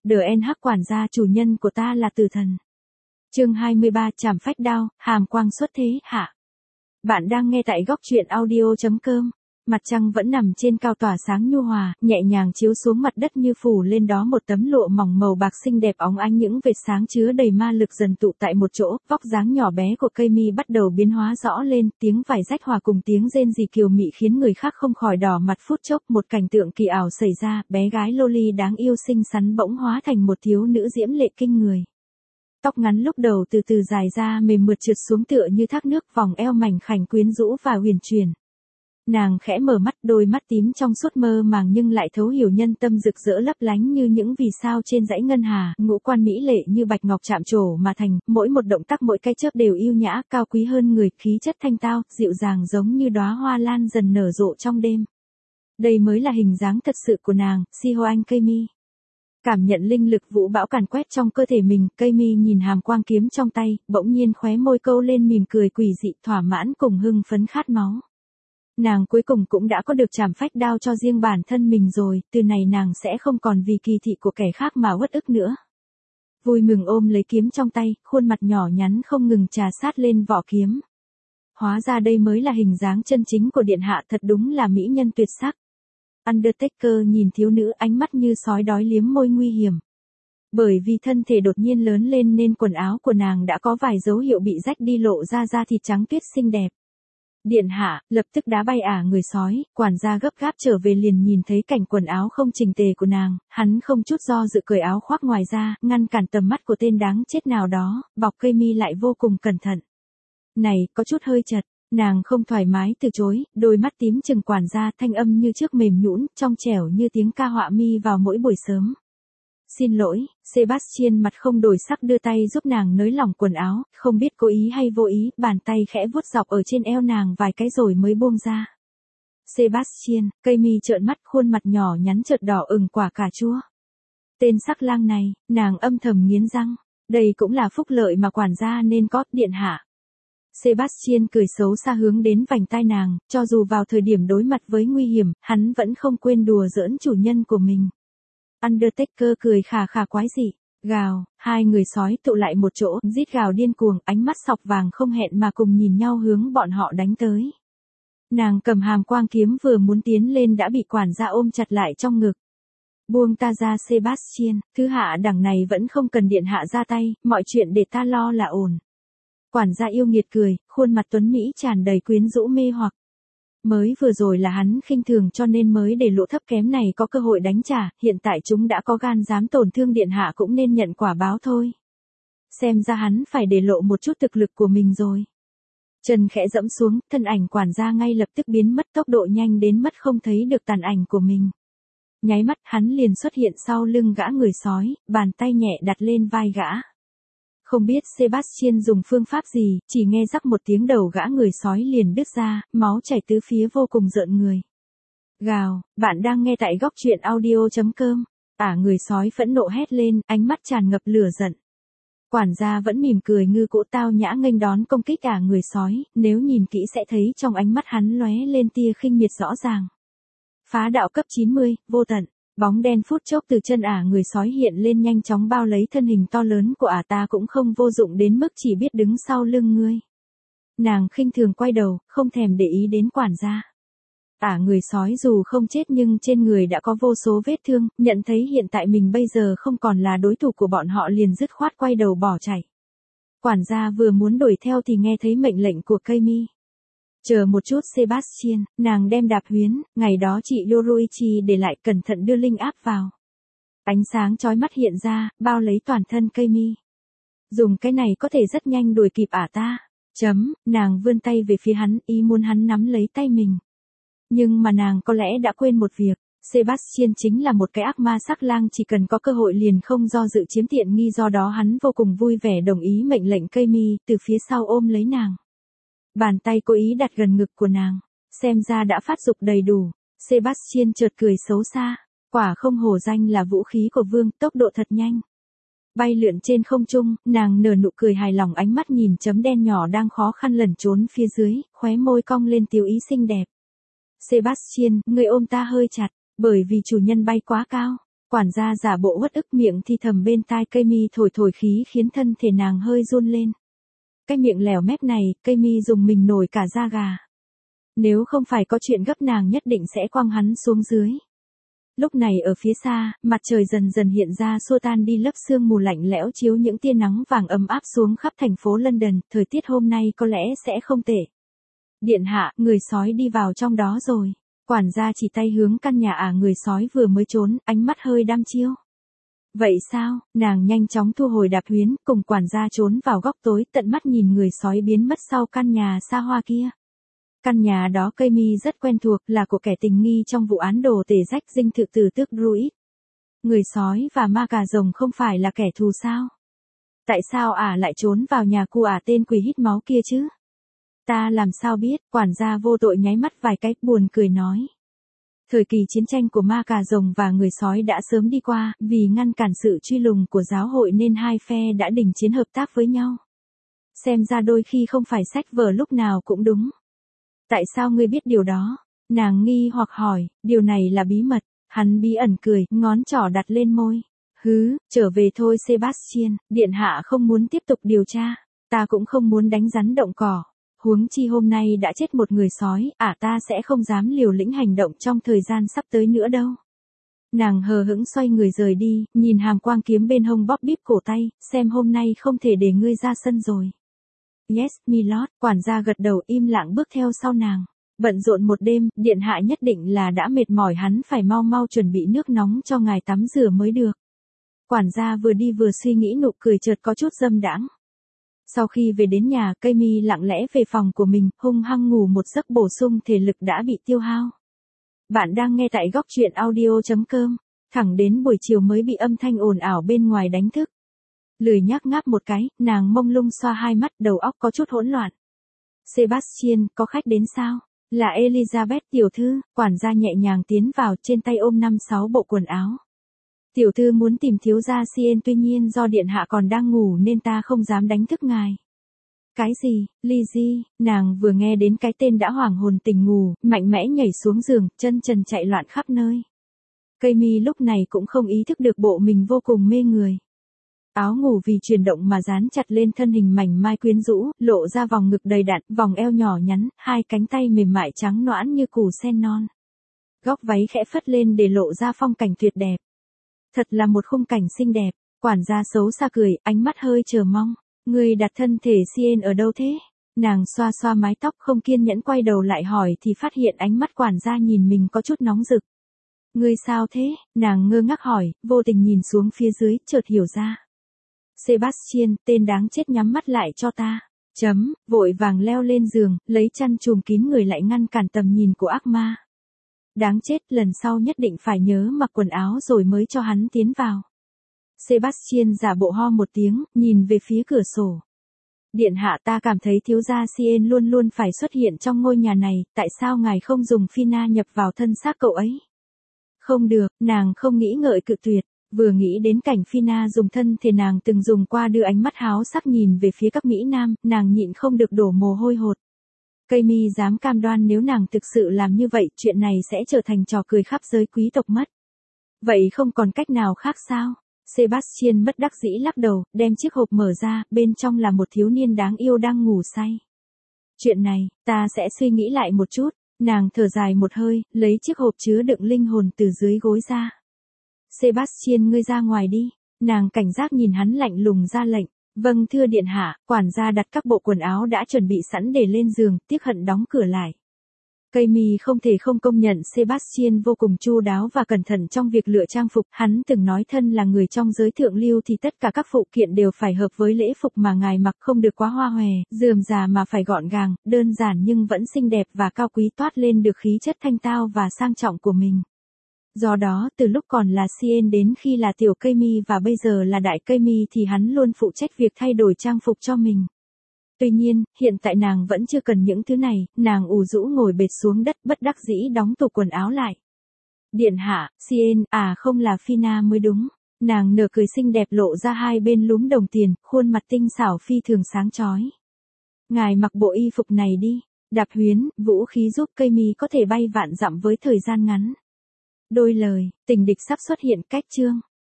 DNH quản gia chủ nhân của ta là tử thần. Chương 23 Trảm phách đao, hàm quang xuất thế hạ. Bạn đang nghe tại góc truyện audio.com. Mặt trăng vẫn nằm trên cao tỏa sáng nhu hòa, nhẹ nhàng chiếu xuống mặt đất như phủ lên đó một tấm lụa mỏng màu bạc xinh đẹp óng ánh, những vệt sáng chứa đầy ma lực dần tụ tại một chỗ, vóc dáng nhỏ bé của cây mi bắt đầu biến hóa rõ lên, tiếng vải rách hòa cùng tiếng rên rỉ kiều mị khiến người khác không khỏi đỏ mặt. Phút chốc một cảnh tượng kỳ ảo xảy ra, bé gái loli đáng yêu xinh xắn bỗng hóa thành một thiếu nữ diễm lệ kinh người. Tóc ngắn lúc đầu từ từ dài ra mềm mượt trượt xuống tựa như thác nước, vòng eo mảnh khảnh quyến rũ và huyền chuyển. Nàng khẽ mở mắt, đôi mắt tím trong suốt mơ màng nhưng lại thấu hiểu nhân tâm, rực rỡ lấp lánh như những vì sao trên dãy ngân hà, ngũ quan mỹ lệ như bạch ngọc chạm trổ mà thành, mỗi một động tác mỗi cái chớp đều yêu nhã, cao quý hơn người, khí chất thanh tao, dịu dàng giống như đóa hoa lan dần nở rộ trong đêm. Đây mới là hình dáng thật sự của nàng, Sihoan Cây Mi. Cảm nhận linh lực vũ bão càn quét trong cơ thể mình, Cây Mi nhìn hàm quang kiếm trong tay, bỗng nhiên khóe môi câu lên mỉm cười quỷ dị, thỏa mãn cùng hưng phấn khát máu. Nàng cuối cùng cũng đã có được trảm phách đao cho riêng bản thân mình rồi, từ này nàng sẽ không còn vì kỳ thị của kẻ khác mà uất ức nữa. Vui mừng ôm lấy kiếm trong tay, khuôn mặt nhỏ nhắn không ngừng trà sát lên vỏ kiếm. Hóa ra đây mới là hình dáng chân chính của điện hạ, thật đúng là mỹ nhân tuyệt sắc. Undertaker nhìn thiếu nữ, ánh mắt như sói đói liếm môi nguy hiểm. Bởi vì thân thể đột nhiên lớn lên nên quần áo của nàng đã có vài dấu hiệu bị rách đi, lộ ra da thịt trắng tuyết xinh đẹp. Điện hạ, lập tức đá bay người sói, quản gia gấp gáp trở về liền nhìn thấy cảnh quần áo không chỉnh tề của nàng, hắn không chút do dự cởi áo khoác ngoài ra, ngăn cản tầm mắt của tên đáng chết nào đó, bọc Cây Mi lại vô cùng cẩn thận. Này, có chút hơi chật, nàng không thoải mái từ chối, đôi mắt tím chừng quản gia, thanh âm như trước mềm nhũn, trong trẻo như tiếng ca họa mi vào mỗi buổi sớm. Xin lỗi, Sebastian mặt không đổi sắc đưa tay giúp nàng nới lỏng quần áo, không biết cố ý hay vô ý, bàn tay khẽ vuốt dọc ở trên eo nàng vài cái rồi mới buông ra. Sebastian, Cây Mi trợn mắt, khuôn mặt nhỏ nhắn chợt đỏ ửng quả cà chua. Tên sắc lang này, nàng âm thầm nghiến răng, đây cũng là phúc lợi mà quản gia nên có, điện hạ. Sebastian cười xấu xa hướng đến vành tai nàng, cho dù vào thời điểm đối mặt với nguy hiểm, hắn vẫn không quên đùa giỡn chủ nhân của mình. Undertaker cười khà khà quái dị, gào, hai người sói tụ lại một chỗ, rít gào điên cuồng, ánh mắt sọc vàng không hẹn mà cùng nhìn nhau hướng bọn họ đánh tới. Nàng cầm hàm quang kiếm vừa muốn tiến lên đã bị quản gia ôm chặt lại trong ngực. Buông ta ra Sebastian, thứ hạ đẳng này vẫn không cần điện hạ ra tay, mọi chuyện để ta lo là ổn. Quản gia yêu nghiệt cười, khuôn mặt tuấn mỹ tràn đầy quyến rũ mê hoặc. Mới vừa rồi là hắn khinh thường cho nên mới để lũ thấp kém này có cơ hội đánh trả, hiện tại chúng đã có gan dám tổn thương điện hạ cũng nên nhận quả báo thôi. Xem ra hắn phải để lộ một chút thực lực của mình rồi. Chân khẽ dẫm xuống, thân ảnh quản gia ngay lập tức biến mất, tốc độ nhanh đến mất không thấy được tàn ảnh của mình. Nháy mắt hắn liền xuất hiện sau lưng gã người sói, bàn tay nhẹ đặt lên vai gã. Không biết Sebastian dùng phương pháp gì, chỉ nghe rắc một tiếng đầu gã người sói liền đứt ra, máu chảy tứ phía vô cùng rợn người. Gào, bạn đang nghe tại góc truyện audio.com. Người sói phẫn nộ hét lên, ánh mắt tràn ngập lửa giận. Quản gia vẫn mỉm cười ngư cỗ tao nhã nghênh đón công kích người sói, nếu nhìn kỹ sẽ thấy trong ánh mắt hắn lóe lên tia khinh miệt rõ ràng. Phá đạo cấp 90, vô tận. Bóng đen phút chốc từ chân người sói hiện lên nhanh chóng bao lấy thân hình to lớn của ta cũng không vô dụng đến mức chỉ biết đứng sau lưng ngươi. Nàng khinh thường quay đầu, không thèm để ý đến quản gia. Người sói dù không chết nhưng trên người đã có vô số vết thương, nhận thấy hiện tại mình bây giờ không còn là đối thủ của bọn họ liền dứt khoát quay đầu bỏ chạy. Quản gia vừa muốn đuổi theo thì nghe thấy mệnh lệnh của Cây Mi. Chờ một chút Sebastian, nàng đem đạp huyến, ngày đó chị Yoruichi để lại, cẩn thận đưa linh áp vào. Ánh sáng chói mắt hiện ra, bao lấy toàn thân Cây Mi. Dùng cái này có thể rất nhanh đuổi kịp ta. Nàng vươn tay về phía hắn, ý muốn hắn nắm lấy tay mình. Nhưng mà nàng có lẽ đã quên một việc, Sebastian chính là một cái ác ma sắc lang, chỉ cần có cơ hội liền không do dự chiếm tiện nghi, do đó hắn vô cùng vui vẻ đồng ý mệnh lệnh Cây Mi, từ phía sau ôm lấy nàng. Bàn tay cố ý đặt gần ngực của nàng, xem ra đã phát dục đầy đủ. Sebastian chợt cười xấu xa, quả không hổ danh là vũ khí của vương, tốc độ thật nhanh. Bay lượn trên không trung, nàng nở nụ cười hài lòng, ánh mắt nhìn chấm đen nhỏ đang khó khăn lẩn trốn phía dưới, khóe môi cong lên tiếu ý xinh đẹp. Sebastian, người ôm ta hơi chặt, bởi vì chủ nhân bay quá cao. Quản gia giả bộ uất ức, miệng thì thầm bên tai cây mi thổi thổi khí khiến thân thể nàng hơi run lên. Cái miệng lèo mép này, cây mi dùng mình nổi cả da gà. Nếu không phải có chuyện gấp nàng nhất định sẽ quăng hắn xuống dưới. Lúc này ở phía xa, mặt trời dần dần hiện ra xua tan đi lớp sương mù lạnh lẽo chiếu những tia nắng vàng ấm áp xuống khắp thành phố London, thời tiết hôm nay có lẽ sẽ không tệ. Điện hạ, người sói đi vào trong đó rồi. Quản gia chỉ tay hướng căn nhà người sói vừa mới trốn, ánh mắt hơi đăm chiêu. Vậy sao, nàng nhanh chóng thu hồi đạp huyến, cùng quản gia trốn vào góc tối, tận mắt nhìn người sói biến mất sau căn nhà xa hoa kia. Căn nhà đó cây mi rất quen thuộc, là của kẻ tình nghi trong vụ án đồ tể rách dinh thự tử tước Druid. Người sói và ma cà rồng không phải là kẻ thù sao? Tại sao lại trốn vào nhà cu tên quỷ hít máu kia chứ? Ta làm sao biết, quản gia vô tội nháy mắt vài cái, buồn cười nói. Thời kỳ chiến tranh của ma cà rồng và người sói đã sớm đi qua, vì ngăn cản sự truy lùng của giáo hội nên hai phe đã đình chiến hợp tác với nhau. Xem ra đôi khi không phải sách vở lúc nào cũng đúng. Tại sao ngươi biết điều đó? Nàng nghi hoặc hỏi, điều này là bí mật. Hắn bí ẩn cười, ngón trỏ đặt lên môi. Trở về thôi Sebastian, điện hạ không muốn tiếp tục điều tra. Ta cũng không muốn đánh rắn động cỏ. Huống chi hôm nay đã chết một người sói, ta sẽ không dám liều lĩnh hành động trong thời gian sắp tới nữa đâu. Nàng hờ hững xoay người rời đi, nhìn hàm quang kiếm bên hông bóp bíp cổ tay, xem hôm nay không thể để ngươi ra sân rồi. Yes, milord, quản gia gật đầu im lặng bước theo sau nàng. Bận rộn một đêm, điện hạ nhất định là đã mệt mỏi, hắn phải mau mau chuẩn bị nước nóng cho ngài tắm rửa mới được. Quản gia vừa đi vừa suy nghĩ, nụ cười chợt có chút dâm đãng. Sau khi về đến nhà, cây mi lặng lẽ về phòng của mình, hung hăng ngủ một giấc bổ sung thể lực đã bị tiêu hao. Bạn đang nghe tại góc truyện audio.com, thẳng đến buổi chiều mới bị âm thanh ồn ào bên ngoài đánh thức. Lười nhác ngáp một cái, nàng mông lung xoa hai mắt, đầu óc có chút hỗn loạn. Sebastian, có khách đến sao? Là Elizabeth tiểu thư, quản gia nhẹ nhàng tiến vào, trên tay ôm 5-6 bộ quần áo. Tiểu thư muốn tìm thiếu gia Sien, tuy nhiên do điện hạ còn đang ngủ nên ta không dám đánh thức ngài. Cái gì, Lizzie? Nàng vừa nghe đến cái tên đã hoảng hồn tỉnh ngủ, mạnh mẽ nhảy xuống giường, chân trần chạy loạn khắp nơi. Cây mi lúc này cũng không ý thức được bộ mình vô cùng mê người. Áo ngủ vì chuyển động mà dán chặt lên thân hình mảnh mai quyến rũ, lộ ra vòng ngực đầy đặn, vòng eo nhỏ nhắn, hai cánh tay mềm mại trắng nõn như củ sen non. Góc váy khẽ phất lên để lộ ra phong cảnh tuyệt đẹp. Thật là một khung cảnh xinh đẹp. Quản gia xấu xa cười, ánh mắt hơi chờ mong. Ngươi đặt thân thể Sien ở đâu thế? Nàng xoa xoa mái tóc, không kiên nhẫn quay đầu lại hỏi thì phát hiện ánh mắt quản gia nhìn mình có chút nóng rực. Ngươi sao thế? Nàng ngơ ngác hỏi, vô tình nhìn xuống phía dưới, chợt hiểu ra. Sebastian, tên đáng chết, nhắm mắt lại cho ta. Vội vàng leo lên giường, lấy chăn trùm kín người lại ngăn cản tầm nhìn của ác ma. Đáng chết, lần sau nhất định phải nhớ mặc quần áo rồi mới cho hắn tiến vào. Sebastian giả bộ ho một tiếng, nhìn về phía cửa sổ. Điện hạ, ta cảm thấy thiếu gia Sien luôn luôn phải xuất hiện trong ngôi nhà này, tại sao ngài không dùng Phina nhập vào thân xác cậu ấy? Không được, nàng không nghĩ ngợi cự tuyệt, vừa nghĩ đến cảnh Phina dùng thân thể nàng từng dùng qua, đưa ánh mắt háo sắc nhìn về phía các mỹ nam, nàng nhịn không được đổ mồ hôi hột. Cây mi dám cam đoan nếu nàng thực sự làm như vậy, chuyện này sẽ trở thành trò cười khắp giới quý tộc mất. Vậy không còn cách nào khác sao? Sebastian bất đắc dĩ lắc đầu, đem chiếc hộp mở ra, bên trong là một thiếu niên đáng yêu đang ngủ say. Chuyện này, ta sẽ suy nghĩ lại một chút. Nàng thở dài một hơi, lấy chiếc hộp chứa đựng linh hồn từ dưới gối ra. Sebastian, ngươi ra ngoài đi. Nàng cảnh giác nhìn hắn, lạnh lùng ra lệnh. Vâng thưa điện hạ. Quản gia đặt các bộ quần áo đã chuẩn bị sẵn để lên giường, tiếc hận đóng cửa lại. Cây mi không thể không công nhận Sebastian vô cùng chu đáo và cẩn thận trong việc lựa trang phục. Hắn từng nói thân là người trong giới thượng lưu thì tất cả các phụ kiện đều phải hợp với lễ phục mà ngài mặc, không được quá hoa hòe, rườm rà mà phải gọn gàng, đơn giản nhưng vẫn xinh đẹp và cao quý, toát lên được khí chất thanh tao và sang trọng của mình. Do đó, từ lúc còn là Sien đến khi là tiểu cây mi và bây giờ là đại cây mi thì hắn luôn phụ trách việc thay đổi trang phục cho mình. Tuy nhiên, hiện tại nàng vẫn chưa cần những thứ này, nàng ủ rũ ngồi bệt xuống đất, bất đắc dĩ đóng tủ quần áo lại. Điện hạ, Sien, không là Phina mới đúng. Nàng nở cười xinh đẹp lộ ra hai bên lúm đồng tiền, khuôn mặt tinh xảo phi thường sáng chói. Ngài mặc bộ y phục này đi. Đạp huyến, vũ khí giúp cây mi có thể bay vạn dặm với thời gian ngắn. Đôi lời, tình địch sắp xuất hiện cách chương.